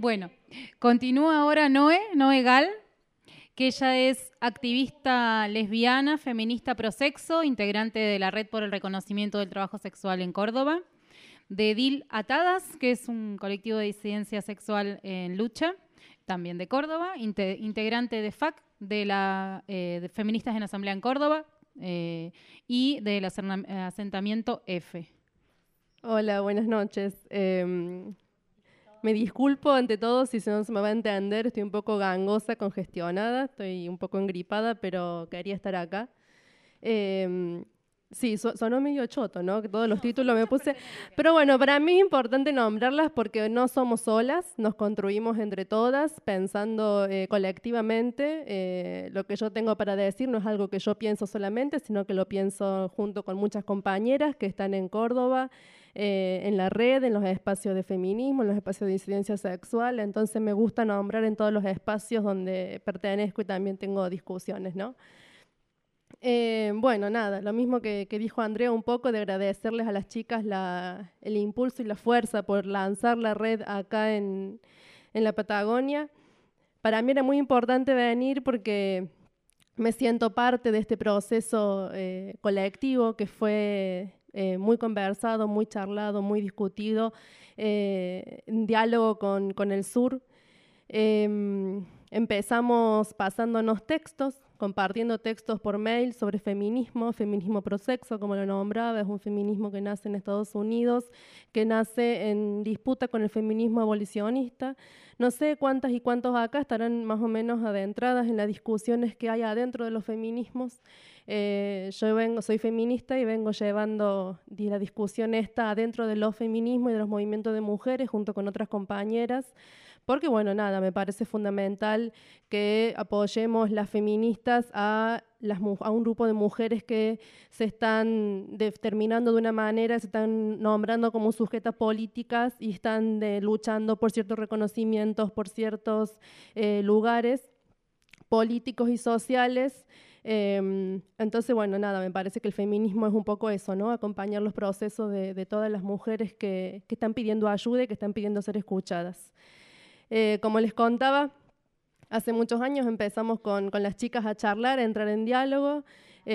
Bueno, continúa ahora Noé Gal, que ella es activista lesbiana, feminista prosexo, integrante de la Red por el Reconocimiento del Trabajo Sexual en Córdoba, de DIL Atadas, que es un colectivo de disidencia sexual en lucha, también de Córdoba, integrante de FAC, de Feministas en Asamblea en Córdoba, y del asentamiento F. Hola, buenas noches. Me disculpo ante todo si no se me va a entender, estoy un poco gangosa, congestionada, estoy un poco engripada, pero quería estar acá. Sí, sonó medio choto, ¿no? Que todos los títulos me puse. Pero bueno, para mí es importante nombrarlas porque no somos solas, nos construimos entre todas, pensando colectivamente. Lo que yo tengo para decir no es algo que yo pienso solamente, sino que lo pienso junto con muchas compañeras que están en Córdoba, en la red, en los espacios de feminismo, en los espacios de disidencia sexual. Entonces me gusta nombrar en todos los espacios donde pertenezco y también tengo discusiones, ¿no? Bueno, nada, lo mismo que dijo Andrea un poco, de agradecerles a las chicas el impulso y la fuerza por lanzar la red acá en la Patagonia. Para mí era muy importante venir porque me siento parte de este proceso colectivo que fue muy conversado, muy charlado, muy discutido, en diálogo con el sur. Empezamos pasándonos textos, compartiendo textos por mail sobre feminismo, feminismo prosexo, como lo nombraba, es un feminismo que nace en Estados Unidos, que nace en disputa con el feminismo abolicionista. No sé cuántas y cuántos acá estarán más o menos adentradas en las discusiones que hay adentro de los feminismos. Soy feminista y vengo llevando la discusión esta adentro de los feminismos y de los movimientos de mujeres junto con otras compañeras. Porque, bueno, nada, me parece fundamental que apoyemos las feministas a un grupo de mujeres que se están determinando de una manera, se están nombrando como sujetas políticas y están luchando por ciertos reconocimientos, por ciertos lugares políticos y sociales. Entonces, bueno, nada, me parece que el feminismo es un poco eso, ¿no? Acompañar los procesos de todas las mujeres que están pidiendo ayuda y que están pidiendo ser escuchadas. Como les contaba, hace muchos años empezamos con las chicas a charlar, a entrar en diálogo.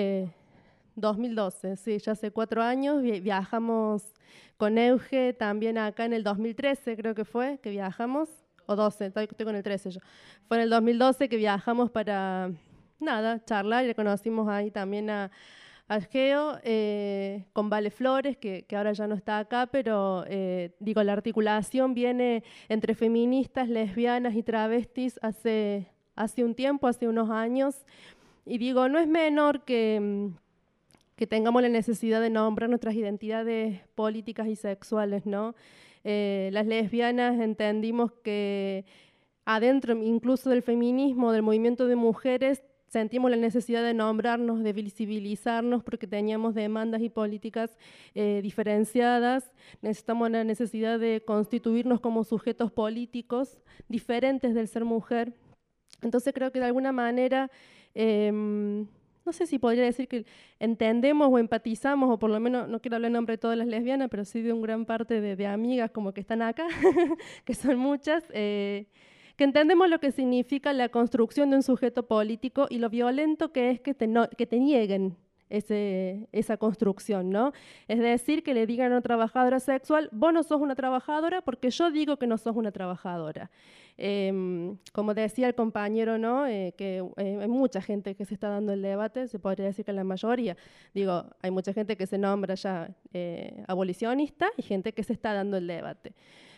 2012, sí, ya hace 4 años. Viajamos con Euge también acá en el 2013, creo que fue, que viajamos. O 12, estoy con el 13 yo. Fue en el 2012 que viajamos para, nada, charlar, y le conocimos ahí también a Geo, con Vale Flores, que ahora ya no está acá, pero la articulación viene entre feministas, lesbianas y travestis hace un tiempo, hace unos años, y no es menor que tengamos la necesidad de nombrar nuestras identidades políticas y sexuales, ¿no? Las lesbianas entendimos que adentro incluso del feminismo, del movimiento de mujeres, sentimos la necesidad de nombrarnos, de visibilizarnos, porque teníamos demandas y políticas diferenciadas. Necesitamos la necesidad de constituirnos como sujetos políticos diferentes del ser mujer. Entonces creo que de alguna manera, no sé si podría decir que entendemos o empatizamos, o por lo menos, no quiero hablar en nombre de todas las lesbianas, pero sí de una gran parte de amigas como que están acá, que son muchas, que entendemos lo que significa la construcción de un sujeto político y lo violento que es que te nieguen esa construcción, ¿no? Es decir, que le digan a una trabajadora sexual, vos no sos una trabajadora porque yo digo que no sos una trabajadora. Como decía el compañero, ¿no? Que hay mucha gente que se está dando el debate, se podría decir que la mayoría. Hay mucha gente que se nombra ya abolicionista y gente que se está dando el debate.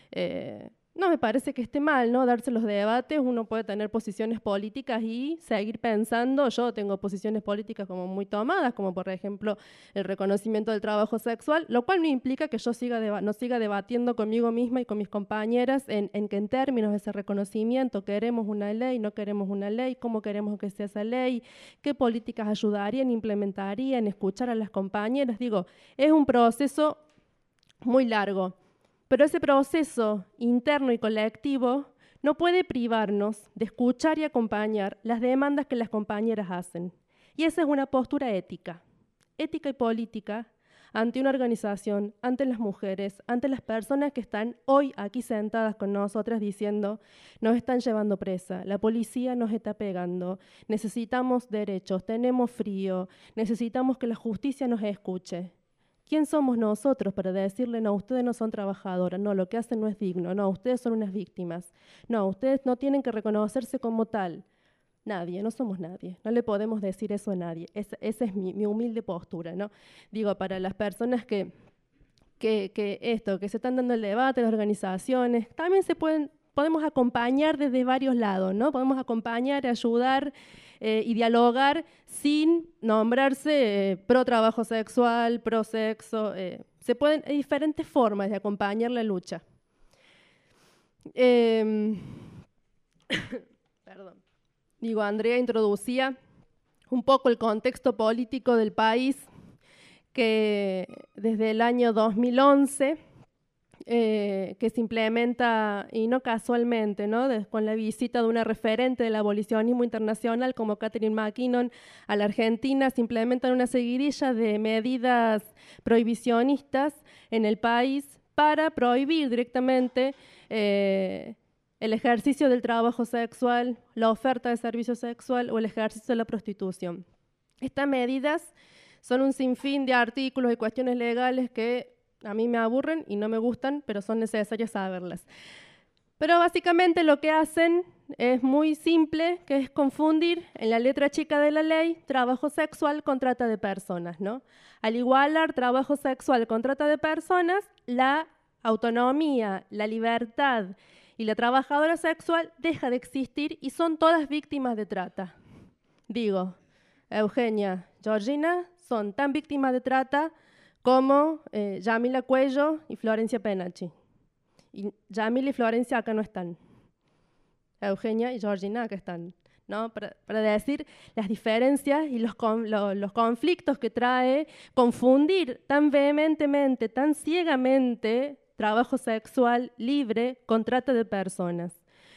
No me parece que esté mal, ¿no? Darse los debates, uno puede tener posiciones políticas y seguir pensando. Yo tengo posiciones políticas como muy tomadas, como por ejemplo el reconocimiento del trabajo sexual, lo cual no implica que yo no siga debatiendo conmigo misma y con mis compañeras en que en términos de ese reconocimiento queremos una ley, no queremos una ley, cómo queremos que sea esa ley, qué políticas ayudarían, implementarían, escuchar a las compañeras. Es un proceso muy largo. Pero ese proceso interno y colectivo no puede privarnos de escuchar y acompañar las demandas que las compañeras hacen. Y esa es una postura ética y política ante una organización, ante las mujeres, ante las personas que están hoy aquí sentadas con nosotras diciendo, nos están llevando presa, la policía nos está pegando, necesitamos derechos, tenemos frío, necesitamos que la justicia nos escuche. ¿Quién somos nosotros para decirle, no, ustedes no son trabajadoras, no, lo que hacen no es digno, no, ustedes son unas víctimas, no, ustedes no tienen que reconocerse como tal? Nadie, no somos nadie, no le podemos decir eso a nadie. Esa es mi humilde postura, ¿no? Digo, para las personas que se están dando el debate, las organizaciones, también podemos acompañar desde varios lados, ¿no? Podemos acompañar, ayudar y dialogar sin nombrarse pro trabajo sexual, pro sexo. Hay diferentes formas de acompañar la lucha. Perdón. Digo, Andrea introducía un poco el contexto político del país, que desde el año 2011, que se implementa, y no casualmente, ¿no? Con la visita de una referente del abolicionismo internacional como Catherine McKinnon a la Argentina, se implementan una seguidilla de medidas prohibicionistas en el país para prohibir directamente el ejercicio del trabajo sexual, la oferta de servicio sexual o el ejercicio de la prostitución. Estas medidas son un sinfín de artículos y cuestiones legales que a mí me aburren y no me gustan, pero son necesarias saberlas. Pero básicamente lo que hacen es muy simple, que es confundir en la letra chica de la ley trabajo sexual con trata de personas, ¿no? Al igualar trabajo sexual con trata de personas, la autonomía, la libertad y la trabajadora sexual deja de existir y son todas víctimas de trata. Digo, Eugenia, Georgina son tan víctimas de trata como Yamila Cuello y Florencia Penachi. Y Yamila y Florencia acá no están. Eugenia y Georgina acá están, ¿no? Para decir las diferencias y los conflictos que trae confundir tan vehementemente, tan ciegamente trabajo sexual libre con trata de personas.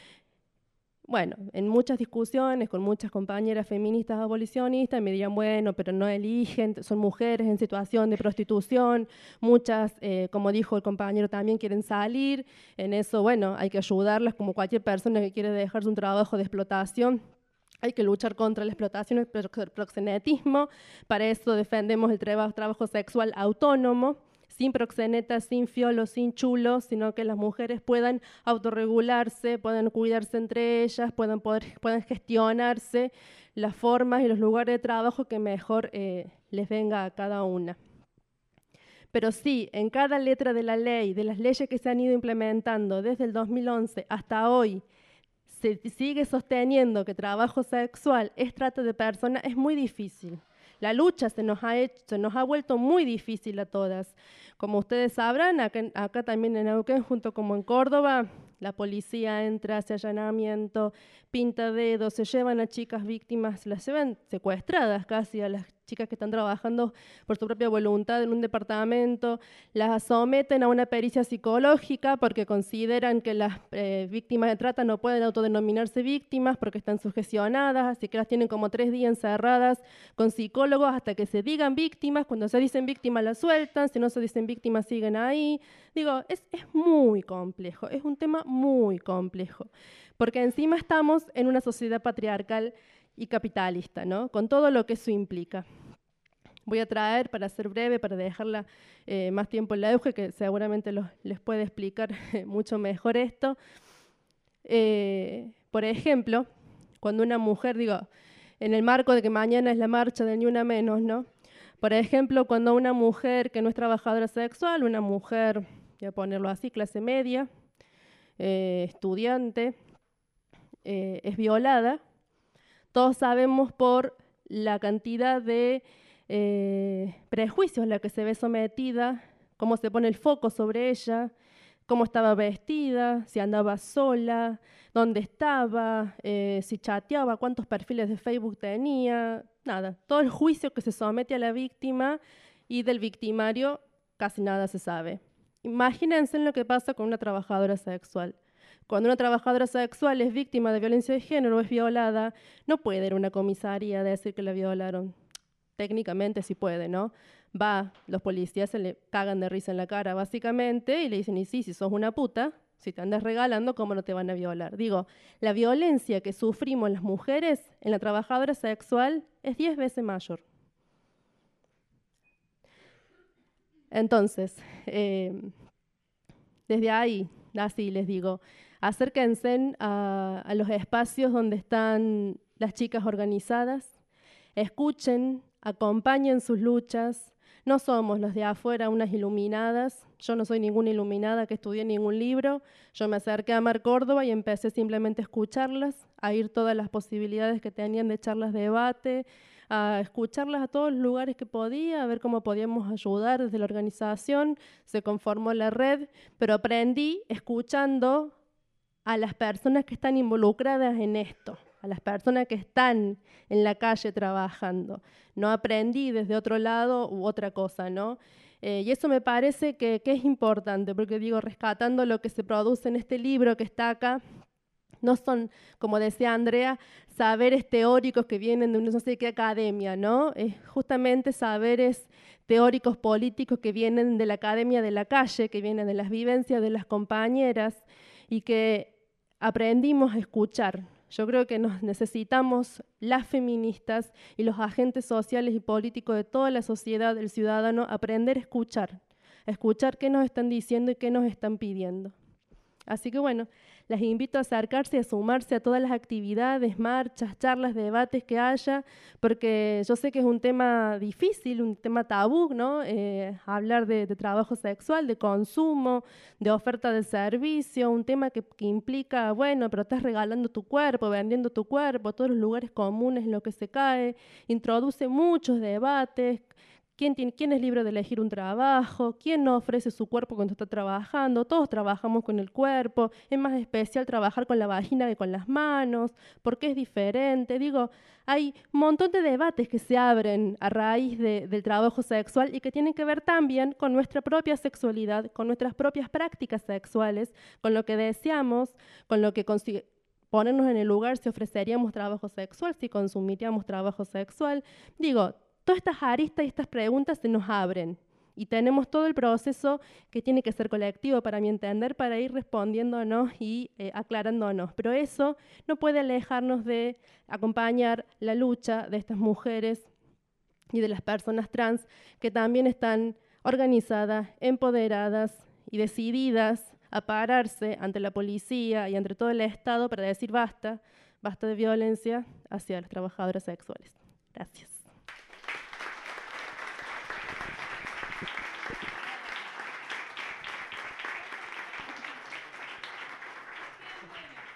Bueno, en muchas discusiones con muchas compañeras feministas abolicionistas me dirían, bueno, pero no eligen, son mujeres en situación de prostitución, muchas, como dijo el compañero, también quieren salir, en eso, bueno, hay que ayudarlas como cualquier persona que quiere dejarse un trabajo de explotación. Hay que luchar contra la explotación y el proxenetismo, para eso defendemos el trabajo sexual autónomo, sin proxenetas, sin fiolos, sin chulos, sino que las mujeres puedan autorregularse, puedan cuidarse entre ellas, puedan gestionarse las formas y los lugares de trabajo que mejor les venga a cada una. Pero sí, en cada letra de la ley, de las leyes que se han ido implementando desde el 2011 hasta hoy, se sigue sosteniendo que trabajo sexual es trata de personas, es muy difícil. La lucha se nos ha vuelto muy difícil a todas. Como ustedes sabrán, acá también en Neuquén, junto como en Córdoba, la policía entra, hace allanamiento, pinta dedos, se llevan a chicas víctimas, se las llevan secuestradas casi a las chicas que están trabajando por su propia voluntad en un departamento, las someten a una pericia psicológica porque consideran que las víctimas de trata no pueden autodenominarse víctimas porque están sugestionadas, así que las tienen como 3 días encerradas con psicólogos hasta que se digan víctimas. Cuando se dicen víctimas las sueltan, si no se dicen víctimas siguen ahí. Digo, es muy complejo, es un tema muy complejo, porque encima estamos en una sociedad patriarcal y capitalista, ¿no? Con todo lo que eso implica. Voy a traer, para ser breve, para dejarla más tiempo en la Euge, que seguramente les puede explicar mucho mejor esto. Por ejemplo, cuando una mujer, digo, en el marco de que mañana es la marcha del Ni Una Menos, ¿no? Por ejemplo, cuando una mujer que no es trabajadora sexual, una mujer, voy a ponerlo así, clase media, estudiante, es violada, todos sabemos por la cantidad de prejuicios a la que se ve sometida, cómo se pone el foco sobre ella, cómo estaba vestida, si andaba sola, dónde estaba, si chateaba, cuántos perfiles de Facebook tenía, nada. Todo el juicio que se somete a la víctima y del victimario casi nada se sabe. Imagínense lo que pasa con una trabajadora sexual. Cuando una trabajadora sexual es víctima de violencia de género o es violada, no puede ir a una comisaría a decir que la violaron. Técnicamente sí puede, ¿no? los policías se le cagan de risa en la cara, básicamente, y le dicen, y sí, si sos una puta, si te andas regalando, ¿cómo no te van a violar? Digo, la violencia que sufrimos las mujeres en la trabajadora sexual es 10 veces mayor. Entonces, desde ahí, así les digo, acérquense a los espacios donde están las chicas organizadas, escuchen, acompañen sus luchas. No somos los de afuera unas iluminadas, yo no soy ninguna iluminada que estudié ningún libro, yo me acerqué a Mar Córdoba y empecé simplemente a escucharlas, a ir todas las posibilidades que tenían de charlas de debate, a escucharlas a todos los lugares que podía, a ver cómo podíamos ayudar desde la organización. Se conformó la red, pero aprendí escuchando a las personas que están involucradas en esto, a las personas que están en la calle trabajando. No aprendí desde otro lado u otra cosa, ¿no? Y eso me parece que es importante, porque digo, rescatando lo que se produce en este libro que está acá, no son, como decía Andrea, saberes teóricos que vienen de no sé qué academia, ¿no? Es justamente saberes teóricos políticos que vienen de la academia de la calle, que vienen de las vivencias de las compañeras y que aprendimos a escuchar. Yo creo que nos necesitamos las feministas y los agentes sociales y políticos de toda la sociedad, el ciudadano, aprender a escuchar qué nos están diciendo y qué nos están pidiendo. Así que bueno, les invito a acercarse y a sumarse a todas las actividades, marchas, charlas, debates que haya, porque yo sé que es un tema difícil, un tema tabú, ¿no? Hablar de trabajo sexual, de consumo, de oferta de servicio, un tema que implica, bueno, pero estás regalando tu cuerpo, vendiendo tu cuerpo, todos los lugares comunes en los que se cae, introduce muchos debates. ¿Quién es libre de elegir un trabajo? ¿Quién no ofrece su cuerpo cuando está trabajando? Todos trabajamos con el cuerpo. Es más especial trabajar con la vagina que con las manos. ¿Por qué es diferente? Digo, hay un montón de debates que se abren a raíz del trabajo sexual y que tienen que ver también con nuestra propia sexualidad, con nuestras propias prácticas sexuales, con lo que deseamos, con lo que ponernos en el lugar si ofreceríamos trabajo sexual, si consumiríamos trabajo sexual. Digo, todas estas aristas y estas preguntas se nos abren y tenemos todo el proceso que tiene que ser colectivo, para mi entender, para ir respondiéndonos y aclarándonos. Pero eso no puede alejarnos de acompañar la lucha de estas mujeres y de las personas trans que también están organizadas, empoderadas y decididas a pararse ante la policía y ante todo el Estado para decir basta de violencia hacia las trabajadoras sexuales. Gracias.